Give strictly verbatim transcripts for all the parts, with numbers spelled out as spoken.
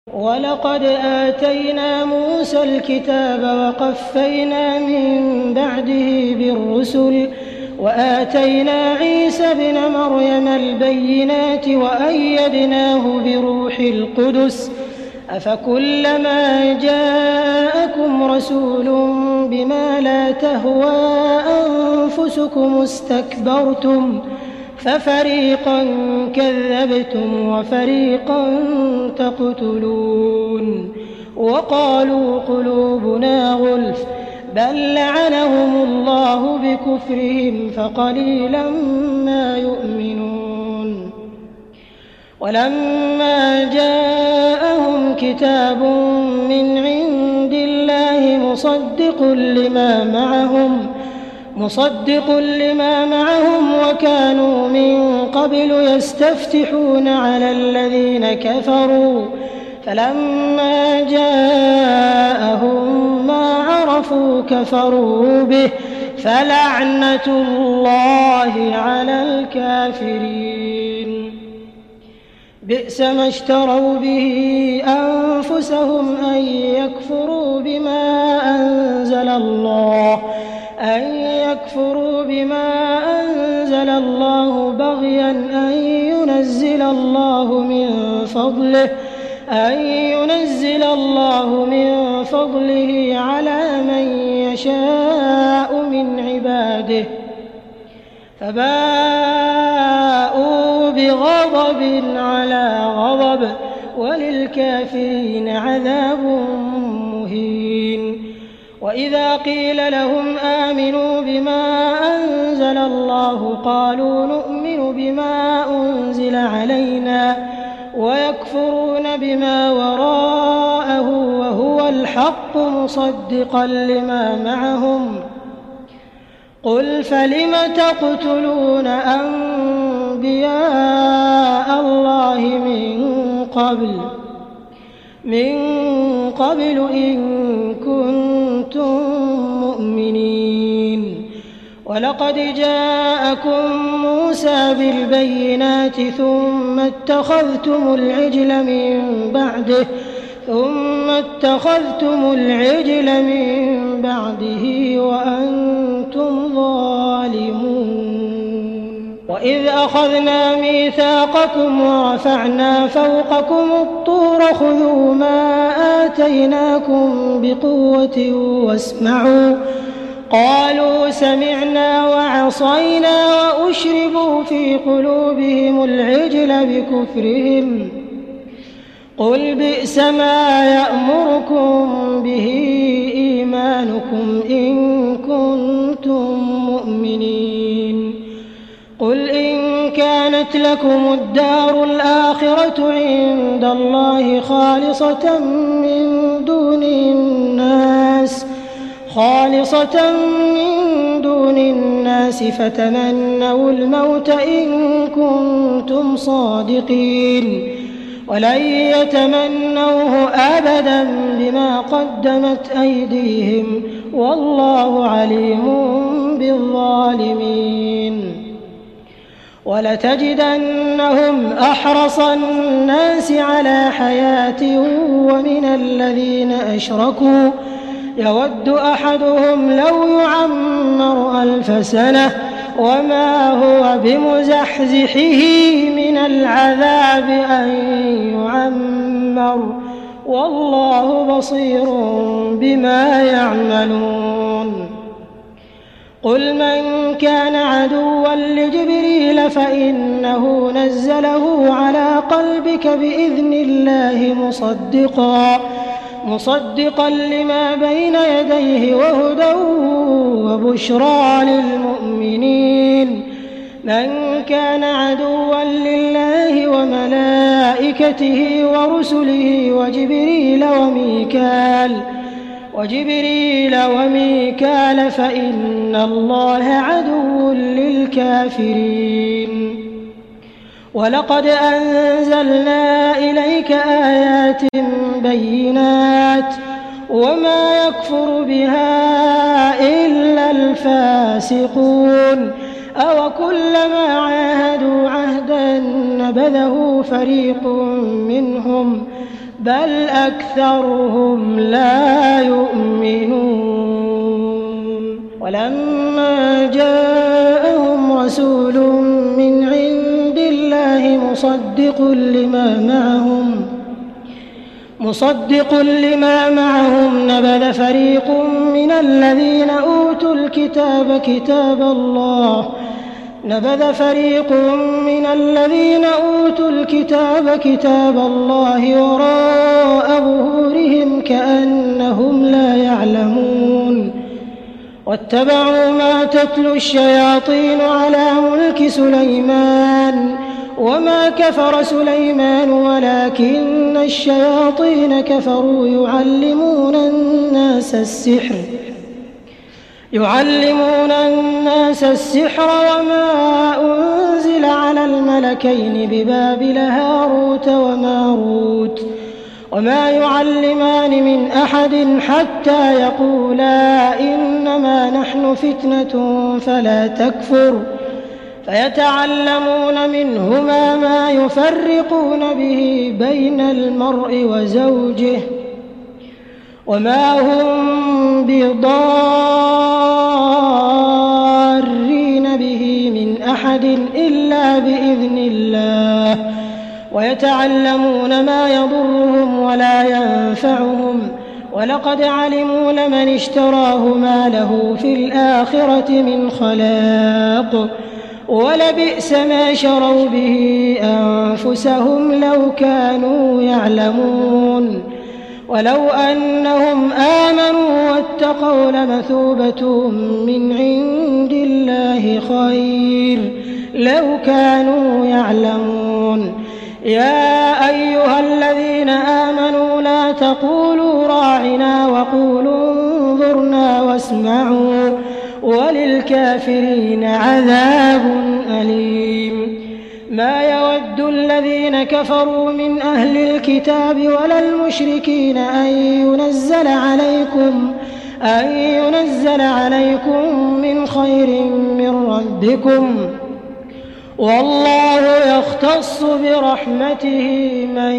وَلَقَدْ آتَيْنَا مُوسَى الْكِتَابَ وَقَفَّيْنَا مِن بَعْدِهِ بِالرُّسُلِ وَآتَيْنَا عِيسَى ابْنَ مَرْيَمَ الْبَيِّنَاتِ وَأَيَّدْنَاهُ بِرُوحِ الْقُدُسِ أَفَكُلَّمَا جَاءَكُمْ رَسُولٌ بِمَا لَا تَهْوَىٰ أَنفُسُكُمُ اسْتَكْبَرْتُمْ فَفَرِيقًا كَذَّبْتُمْ وَفَرِيقًا تَقْتُلُونَ وَقَالُوا قُلُوبُنَا غُلْفٌ بَل لَّعَنَهُمُ اللَّهُ بِكُفْرِهِمْ فَقَلِيلًا مَّا يُؤْمِنُونَ وَلَمَّا جَاءَهُمْ كِتَابٌ مِّنْ عِندِ اللَّهِ مُصَدِّقٌ لِّمَا مَعَهُمْ مصدق لما معهم وكانوا من قبل يستفتحون على الذين كفروا فلما جاءهم ما عرفوا كفروا به فلعنة الله على الكافرين بئس ما اشتروا به أنفسهم أن يكفروا بما أنزل الله أن يكفروا بما أنزل الله بغيا أن ينزل الله من فضله أن ينزل الله من فضله على من يشاء من عباده فباءوا بغضب على غضب وللكافرين عذاب مهين وإذا قيل لهم آمنوا بما أنزل الله قالوا نؤمن بما أنزل علينا ويكفرون بما وراءه وهو الحق مصدقا لما معهم قل فلم تقتلون أنبياء الله من قبل من قبل إن كنتم مؤمنين ولقد جاءكم موسى بالبينات ثم اتخذتم العجل من بعده ثم اتخذتم العجل من بعده وأنتم ظالمون وإذ أخذنا ميثاقكم ورفعنا فوقكم الطور خذوا ما آتيناكم بقوة واسمعوا قالوا سمعنا وعصينا وأشربوا في قلوبهم العجل بكفرهم قل بئس ما يأمركم به إيمانكم إن كنتم مؤمنين قل إن كانت لكم الدار الآخرة عند الله خالصة من دون الناس خالصة من دون الناس فتمنوا الموت إن كنتم صادقين ولن يتمنوه أبدا بما قدمت أيديهم والله عليم بالظالمين ولتجدنهم أحرص الناس على حياة ومن الذين أشركوا يود أحدهم لو يعمر ألف سنة وما هو بمزحزحه من العذاب أن يعمر والله بصير بما يعملون قل من كان عدوا لجبريل فإنه نزله على قلبك بإذن الله مصدقا مصدقا لما بين يديه وهدى وبشرى للمؤمنين من كان عدوا لله وملائكته ورسله وجبريل وميكال وجبريل وميكال فإن الله عدو للكافرين ولقد أنزلنا إليك آيات بينات وما يكفر بها إلا الفاسقون أوكلما عاهدوا عهدا نبذه فريق منهم بل أكثرهم لا يؤمنون ولما جاءهم رسول من عند الله مصدق لما معهم مصدق لما معهم نبذ فريق من الذين أوتوا الكتاب كتاب الله نبذ فريق من الذين أوتوا الكتاب كتاب الله وراء ظهورهم كأنهم لا يعلمون واتبعوا ما تتلو الشياطين على ملك سليمان وما كفر سليمان ولكن الشياطين كفروا يعلمون الناس السحر يعلمون الناس السحر وما أنزل على الملكين ببابل هاروت وماروت وما يعلمان من أحد حتى يقولا إنما نحن فتنة فلا تكفر فيتعلمون منهما ما يفرقون به بين المرء وزوجه وما هم بضارين به من أحد إلا بإذن الله ويتعلمون ما يضرهم ولا ينفعهم ولقد علموا لمن اشتراه ما له في الآخرة من خلاق ولبئس ما شروا به أنفسهم لو كانوا يعلمون ولو أنهم آمنوا واتقوا لمثوبة من عند الله خير لو كانوا يعلمون يا أيها الذين آمنوا لا تقولوا راعنا وقولوا انظرنا واسمعوا وللكافرين عذاب أليم ما يود الذين كفروا من أهل الكتاب ولا المشركين أن ينزل عليكم أن ينزل عليكم من خير من ربكم والله يختص برحمته من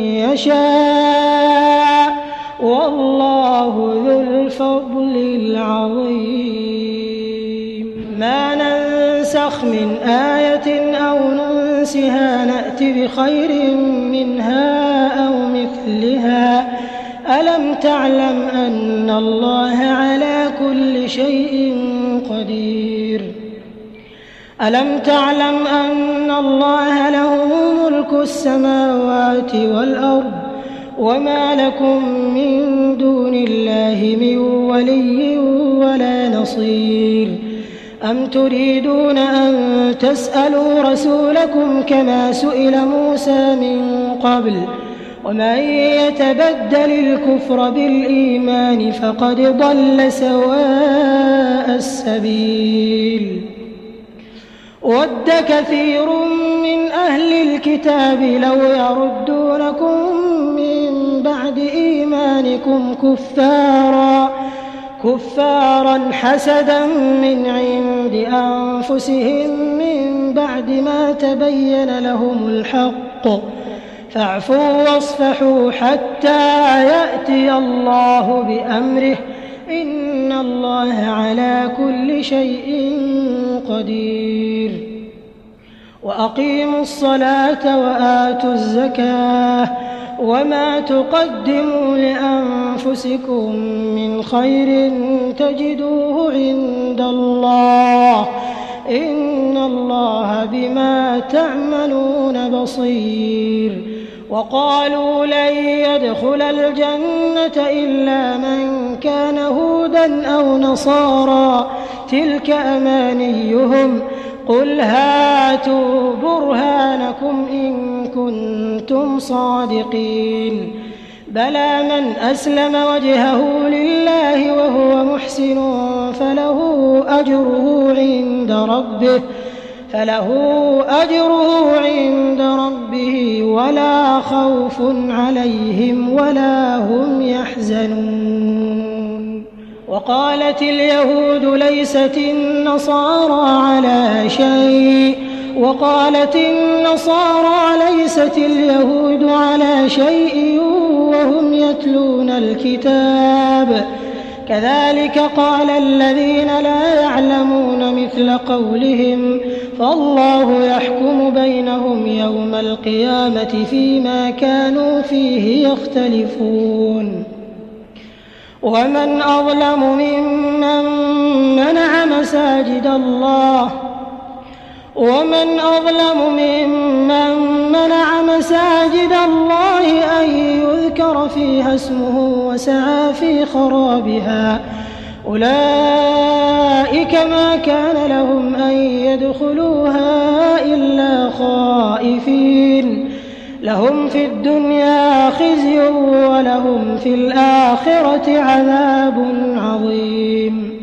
يشاء والله ذو الفضل العظيم ما ننسخ من آية أو ننسها نأت بخير منها أو مثلها ألم تعلم أن الله على كل شيء قدير ألم تعلم أن الله له ملك السماوات والأرض وما لكم من دون الله من ولي ولا نصير أم تريدون أن تسألوا رسولكم كما سئل موسى من قبل ومن يتبدل الكفر بالإيمان فقد ضل سواء السبيل ود كثير من أهل الكتاب لو يردونكم من بعد إيمانكم كفارا كفارا حسدا من عند أنفسهم من بعد ما تبين لهم الحق فاعفوا واصفحوا حتى يأتي الله بأمره إن الله على كل شيء قدير وأقيموا الصلاة وآتوا الزكاة وما تقدموا لأنفسكم من خير تجدوه عند الله إن الله بما تعملون بصير وقالوا لن يدخل الجنة إلا من كان هودا أو نصارى تلك أمانيهم قل هاتوا برهانكم إن كنتم صادقين بلى من أسلم وجهه لله وهو محسن فله أجره عند ربه فله أجره عند ربه ولا خوف عليهم ولا هم يحزنون وقالت اليهود ليست النصارى على شيء وقالت النصارى ليست اليهود على شيء وهم يتلون الكتاب كذلك قال الذين لا يعلمون مثل قولهم فالله يحكم بينهم يوم القيامة فيما كانوا فيه يختلفون ومن أظلم ممن منع مساجد الله ومن أظلم ممن منع مساجد الله أن يذكر فيها اسمه وسعى في خرابها أولئك ما كان لهم أن يدخلوها إلا خائفين لهم في الدنيا خزي ولهم في الآخرة عذاب عظيم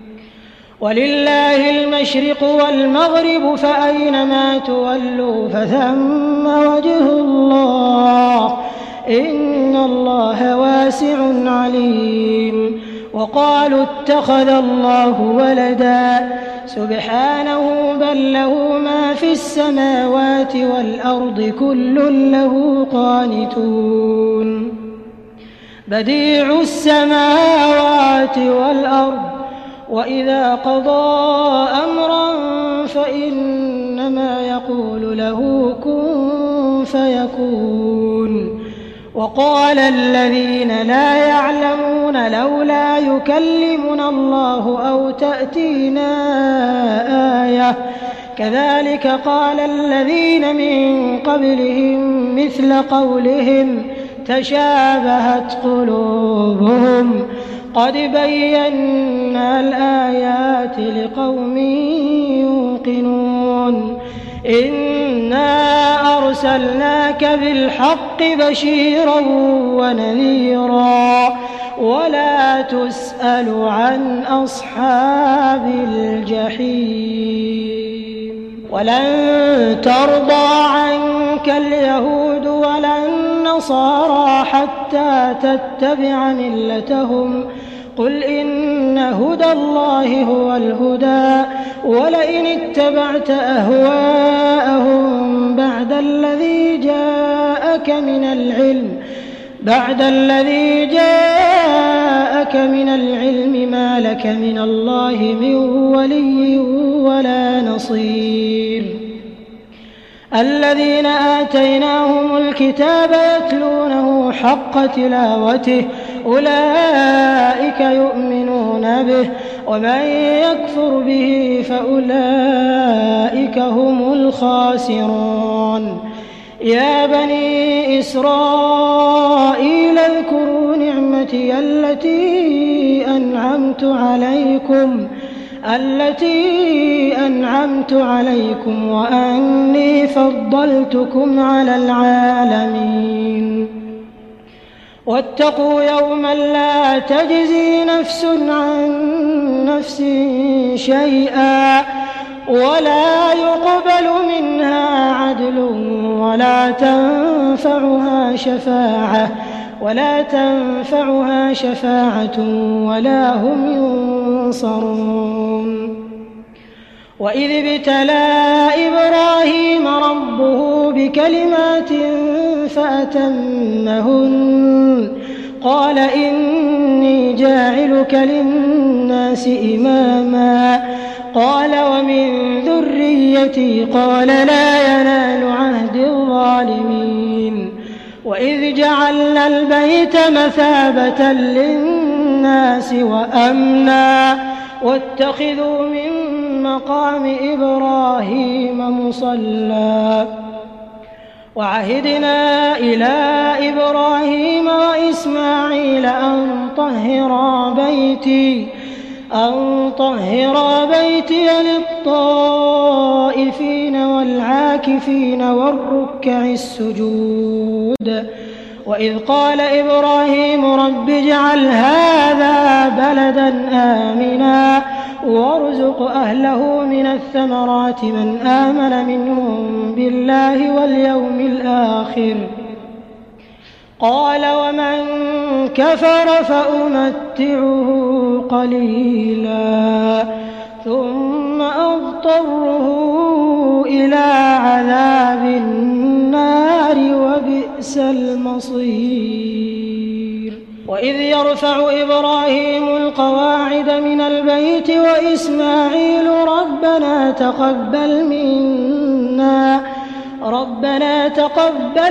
ولله المشرق والمغرب فأينما تولوا فثم وجه الله إن الله واسع عليم وقالوا اتخذ الله ولدا سبحانه بل له ما في السماوات والأرض كل له قانتون بديع السماوات والأرض وإذا قضى أمرا فإنما يقول له كن فيكون وقال الذين لا يعلمون لولا يكلمنا الله أو تأتينا آية كذلك قال الذين من قبلهم مثل قولهم تشابهت قلوبهم قد بينا الآيات لقوم يوقنون إنا أرسلناك بالحق بشيرا ونذيرا ولا تسأل عن أصحاب الجحيم ولن ترضى عنك اليهود ولا النصارى حتى تتبع ملتهم قل إن هدى الله هو الهدى ولئن اتبعت أهواءهم بعد الذي جاءك من العلم بعد الذي جاءك من العلم ما لك من الله من ولي ولا نصير الذين آتيناهم الكتاب يتلونه حق تلاوته أولئك يؤمنون به ومن يكفر به فأولئك هم الخاسرون يا بني إسرائيل اذكروا نعمتي التي أنعمت عليكم التي أنعمت عليكم وأني فضلتكم على العالمين واتقوا يوما لا تجزي نفس عن نفس شيئا ولا يقبل منها عدل ولا تنفعها شفاعة ولا تنفعها شفاعة ولا هم ينصرون وإذ ابتلى إبراهيم ربه بكلمات فأتمهن قال إني جاعلك للناس إماما قال ومن ذريتي قال لا ينال عهد الظالمين وإذ جعلنا البيت مثابة للناس وأمنا واتخذوا من مقام إبراهيم مصلى وعهدنا إلى إبراهيم وإسماعيل أن طهرا بيتي أن طهرا بيتي للطائفين والعاكفين والركع السجود وإذ قال إبراهيم رب اجعل هذا بلدا آمنا وارزق أهله من الثمرات من آمن منهم بالله واليوم الآخر قال ومن كفر فأمتعه قليلا ثم أضطره إلى عذاب النار وبئس المصير. وإذ يرفع إبراهيم القواعد من البيت وإسماعيل ربنا تقبل منا ربنا تقبل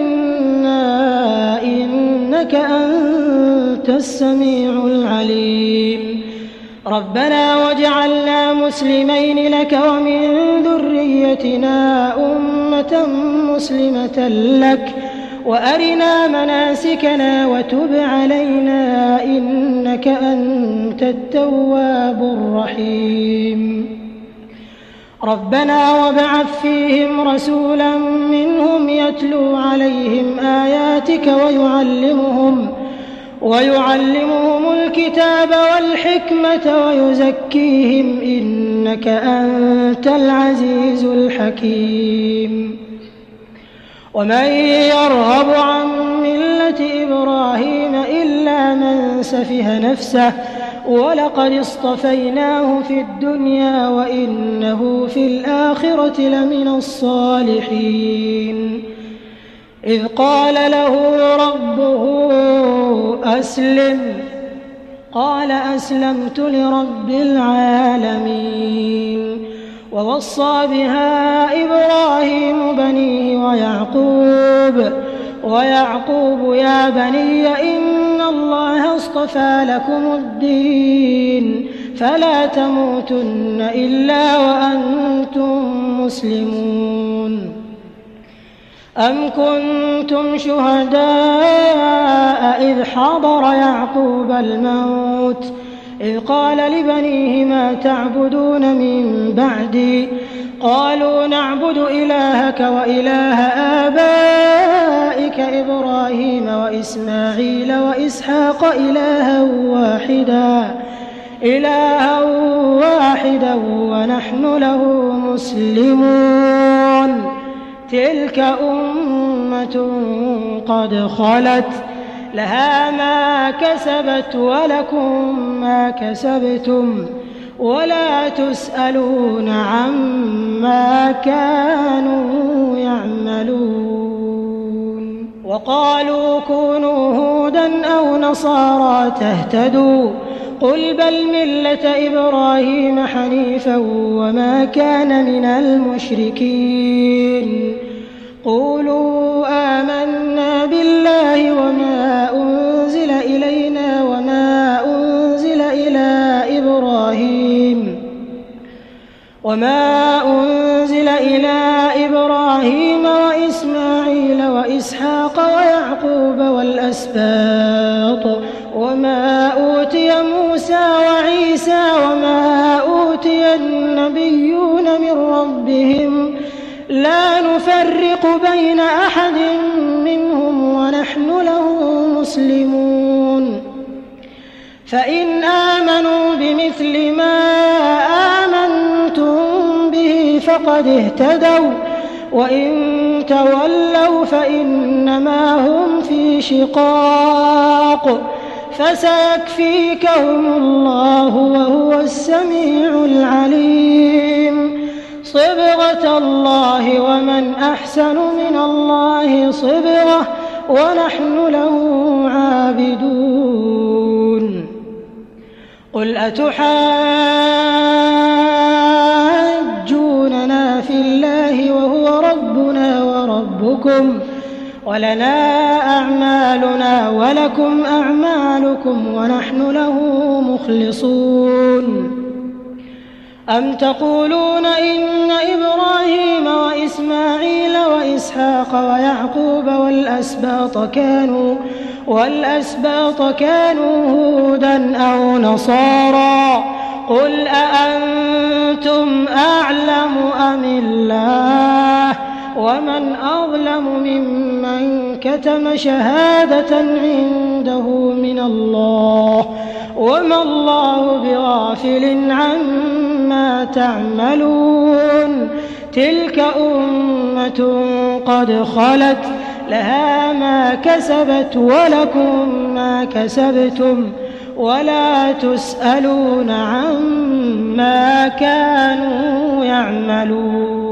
منا إنك أنت السميع العليم. ربنا واجعلنا مسلمين لك ومن ذريتنا أمة مسلمة لك وأرنا مناسكنا وتب علينا إنك أنت التواب الرحيم. ربنا وابعث فيهم رسولا منهم يتلو عليهم آياتك ويعلمهم ويعلمهم الكتاب والحكمة ويزكيهم إنك أنت العزيز الحكيم. ومن يرغب عن ملة إبراهيم إلا من سفه نفسه ولقد اصطفيناه في الدنيا وإنه في الآخرة لمن الصالحين. إذ قال له ربه أسلم قال أسلمت لرب العالمين. ووصى بها إبراهيم بنيه ويعقوب ويعقوب يا بني إن الله اصطفى لكم الدين فلا تموتن إلا وأنتم مسلمون. أم كنتم شهداء إذ حضر يعقوب الموت إذ قال لبنيه ما تعبدون من بعدي قالوا نعبد إلهك وإله آبائك إبراهيم وإسماعيل وإسحاق إلها واحدا إلها واحدا ونحن له مسلمون. تلك أمة قد خلت لها ما كسبت ولكم ما كسبتم ولا تسألون عما كانوا يعملون. وقالوا كونوا هودا أو نصارى تهتدوا قل بل ملة إبراهيم حنيفا وما كان من المشركين. قولوا آمنا بالله وما أنزل إلينا وما أنزل إلى إبراهيم وما أنزل إلى إبراهيم وإسماعيل وإسحاق ويعقوب والأسباط وما أوتي موسى وعيسى وما أوتي النبيون من ربهم لا نفرق بين أحد منهم ونحن له مسلمون. فإن آمنوا بمثل ما آمنتم به فقد اهتدوا وإن تولوا فإنما هم في شقاق فسيكفيكهم الله وهو السميع العليم. صبغة الله ومن أحسن من الله صبغة ونحن له عابدون. قل أتحاجوننا في الله وهو ربنا وربكم ولنا أعمالنا ولكم أعمالكم ونحن له مخلصون. أم تقولون إن إبراهيم وإسماعيل وإسحاق ويعقوب والأسباط كانوا والأسباط كانوا هودا أو نصارى قل أأنتم أعلم أم الله ومن أظلم ممن كتم شهادة عنده من الله وما الله بغافل عما تعملون. تلك أمة قد خلت لها ما كسبت ولكم ما كسبتم ولا تسألون عما كانوا يعملون.